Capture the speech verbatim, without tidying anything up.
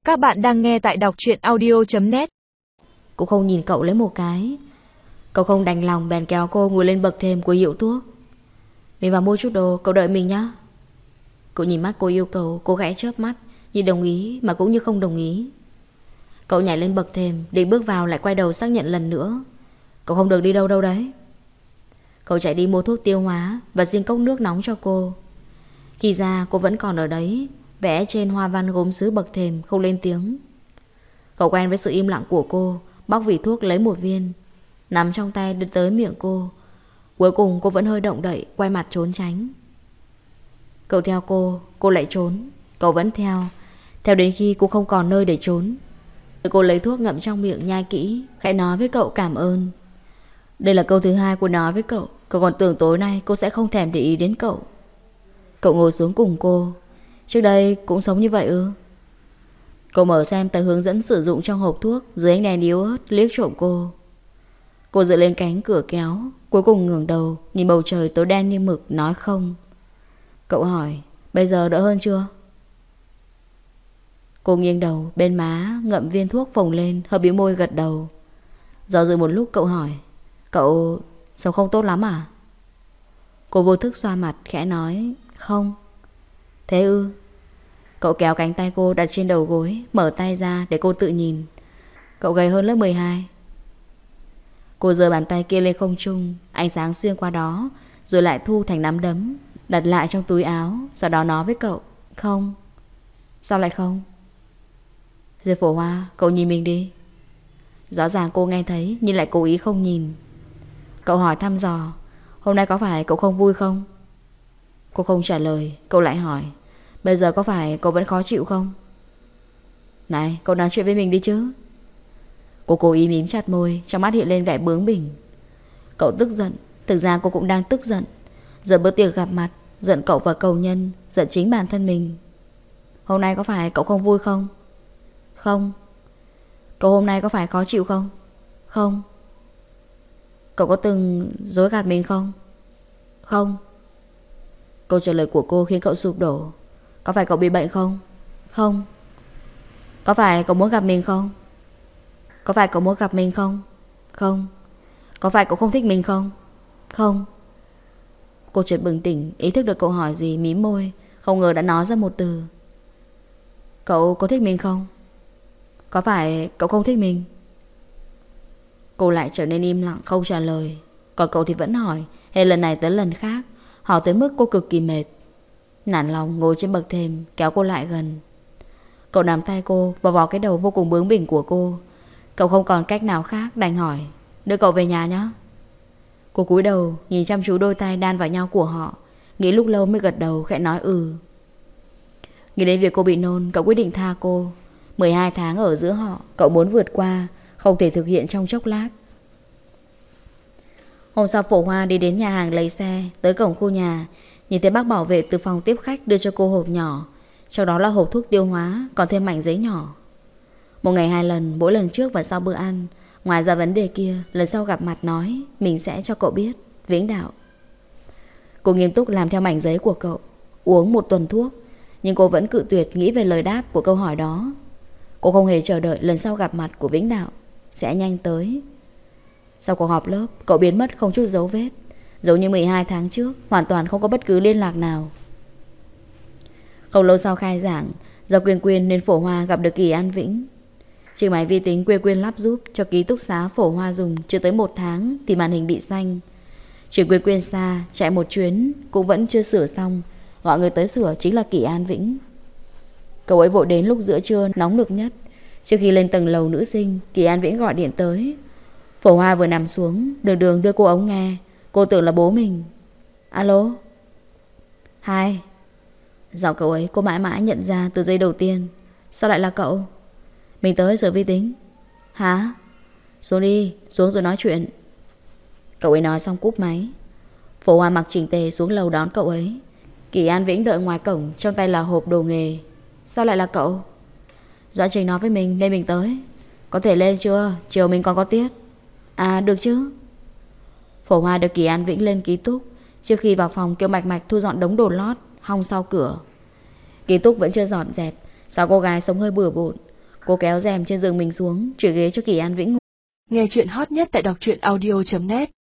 Các bạn đang nghe tại đọc truyện audio chấm net. Cũng không nhìn cậu lấy một cái. Cậu không đành lòng bèn kéo cô ngồi lên bậc thềm của hiệu thuốc. Mình vào mua chút đồ, cậu đợi mình nhé. Cậu nhìn mắt cô yêu cầu, cô gãy chớp mắt, như đồng ý mà cũng như không đồng ý. Cậu nhảy lên bậc thềm, định bước vào lại quay đầu xác nhận lần nữa. Cậu không được đi đâu đâu đấy. Cậu chạy đi mua thuốc tiêu hóa và xin cốc nước nóng cho cô. Khi ra cô vẫn còn ở đấy, vẽ trên hoa văn gốm sứ bậc thềm, không lên tiếng. Cậu quen với sự im lặng của cô, bóc vỉ thuốc lấy một viên, nắm trong tay đưa tới miệng cô. Cuối cùng cô vẫn hơi động đậy, quay mặt trốn tránh. Cậu theo cô, cô lại trốn. Cậu vẫn theo, theo đến khi cô không còn nơi để trốn. Cô lấy thuốc ngậm trong miệng nhai kỹ, khẽ nói với cậu cảm ơn. Đây là câu thứ hai cô nói với cậu. Cậu còn tưởng tối nay cô sẽ không thèm để ý đến cậu. Cậu ngồi xuống cùng cô. Trước đây cũng sống như vậy ư? Cậu mở xem tờ hướng dẫn sử dụng trong hộp thuốc dưới ánh đèn yếu ớt, liếc trộm cô. Cô dựa lên cánh cửa kéo, cuối cùng ngẩng đầu nhìn bầu trời tối đen như mực, nói không. Cậu hỏi, bây giờ đỡ hơn chưa? Cô nghiêng đầu, bên má ngậm viên thuốc phồng lên, hơi bĩu môi gật đầu. Do dự một lúc cậu hỏi, cậu sống không tốt lắm à? Cô vô thức xoa mặt, khẽ nói, không. Thế ư? Cậu kéo cánh tay cô đặt trên đầu gối, mở tay ra để cô tự nhìn. Cậu gầy hơn lớp mười hai. Cô giơ bàn tay kia lên không trung, ánh sáng xuyên qua đó, rồi lại thu thành nắm đấm, đặt lại trong túi áo. Sau đó nói với cậu, không. Sao lại không? Diệp Phổ Hoa, cậu nhìn mình đi. Rõ ràng cô nghe thấy nhưng lại cố ý không nhìn. Cậu hỏi thăm dò, hôm nay có phải cậu không vui không? Cô không trả lời. Cậu lại hỏi, bây giờ có phải cậu vẫn khó chịu không? Này, cậu nói chuyện với mình đi chứ. Cô cố ý mím chặt môi, trong mắt hiện lên vẻ bướng bỉnh. Cậu tức giận. Thực ra cô cũng đang tức giận. Giờ bữa tiệc gặp mặt, giận cậu và cầu nhân, giận chính bản thân mình. Hôm nay có phải cậu không vui không? Không. Cậu hôm nay có phải khó chịu không? Không. Cậu có từng dối gạt mình không? Không. Câu trả lời của cô khiến cậu sụp đổ. Có phải cậu bị bệnh không? Không. Có phải cậu muốn gặp mình không? Có phải cậu muốn gặp mình không? Không. Có phải cậu không thích mình không? Không. Cô chợt bừng tỉnh, ý thức được cậu hỏi gì, mím môi, không ngờ đã nói ra một từ. Cậu có thích mình không? Có phải cậu không thích mình? Cô lại trở nên im lặng, không trả lời. Còn cậu thì vẫn hỏi, hết lần này tới lần khác, hỏi tới mức cô cực kỳ mệt. Nản lòng ngồi trên bậc thềm, kéo cô lại gần. Cậu nắm tay cô và vò cái đầu vô cùng bướng bỉnh của cô. Cậu không còn cách nào khác, đành hỏi, đưa cậu về nhà nhé. Cô cúi đầu nhìn chăm chú đôi tay đan vào nhau của họ, nghĩ lúc lâu mới gật đầu, khẽ nói ừ. Nghĩ đến việc cô bị nôn, cậu quyết định tha cô. mười hai tháng ở giữa họ, cậu muốn vượt qua, không thể thực hiện trong chốc lát. Hôm sau Phổ Hoa đi đến nhà hàng lấy xe. Tới cổng khu nhà, nhìn thấy bác bảo vệ từ phòng tiếp khách đưa cho cô hộp nhỏ. Trong đó là hộp thuốc tiêu hóa, còn thêm mảnh giấy nhỏ. Một ngày hai lần, mỗi lần trước và sau bữa ăn. Ngoài ra vấn đề kia, lần sau gặp mặt nói mình sẽ cho cậu biết. Vĩnh Đạo. Cô nghiêm túc làm theo mảnh giấy của cậu. Uống một tuần thuốc, nhưng cô vẫn cự tuyệt nghĩ về lời đáp của câu hỏi đó. Cô không hề chờ đợi lần sau gặp mặt của Vĩnh Đạo sẽ nhanh tới. Sau cuộc họp lớp, cậu biến mất không chút dấu vết, giống như mười hai tháng trước, hoàn toàn không có bất cứ liên lạc nào. Không lâu sau khai giảng, do Quyên Quyên nên Phổ Hoa gặp được Kỳ An Vĩnh. Chiếc máy vi tính Quyên Quyên lắp giúp cho ký túc xá Phổ Hoa dùng chưa tới một tháng thì màn hình bị xanh. Chuyển Quyên Quyên xa, chạy một chuyến cũng vẫn chưa sửa xong. Gọi người tới sửa chính là Kỳ An Vĩnh. Cậu ấy vội đến lúc giữa trưa nóng nực nhất. Trước khi lên tầng lầu nữ sinh, Kỳ An Vĩnh gọi điện tới. Phổ Hoa vừa nằm xuống, đường đường đưa cô ống nghe. Cô tưởng là bố mình. Alo. Hai. Giọng cậu ấy cô mãi mãi nhận ra từ giây đầu tiên. Sao lại là cậu? Mình tới sửa vi tính. Hả? Xuống đi, xuống rồi nói chuyện. Cậu ấy nói xong cúp máy. Phổ Hoa mặc chỉnh tề xuống lầu đón cậu ấy. Kỳ An Vĩnh đợi ngoài cổng, trong tay là hộp đồ nghề. Sao lại là cậu? Doãn Trình nói với mình nên mình tới. Có thể lên chưa? Chiều mình còn có tiết. À được chứ. Phổ Hoa được Kỳ An Vĩnh lên ký túc. Trước khi vào phòng kêu Mạch Mạch thu dọn đống đồ lót hong sau cửa. Ký túc vẫn chưa dọn dẹp. Sao cô gái sống hơi bừa bộn. Cô kéo rèm trên giường mình xuống, chuyển ghế cho Kỳ An Vĩnh ngủ. Nghe chuyện hot nhất tại đọc truyện audio chấm net.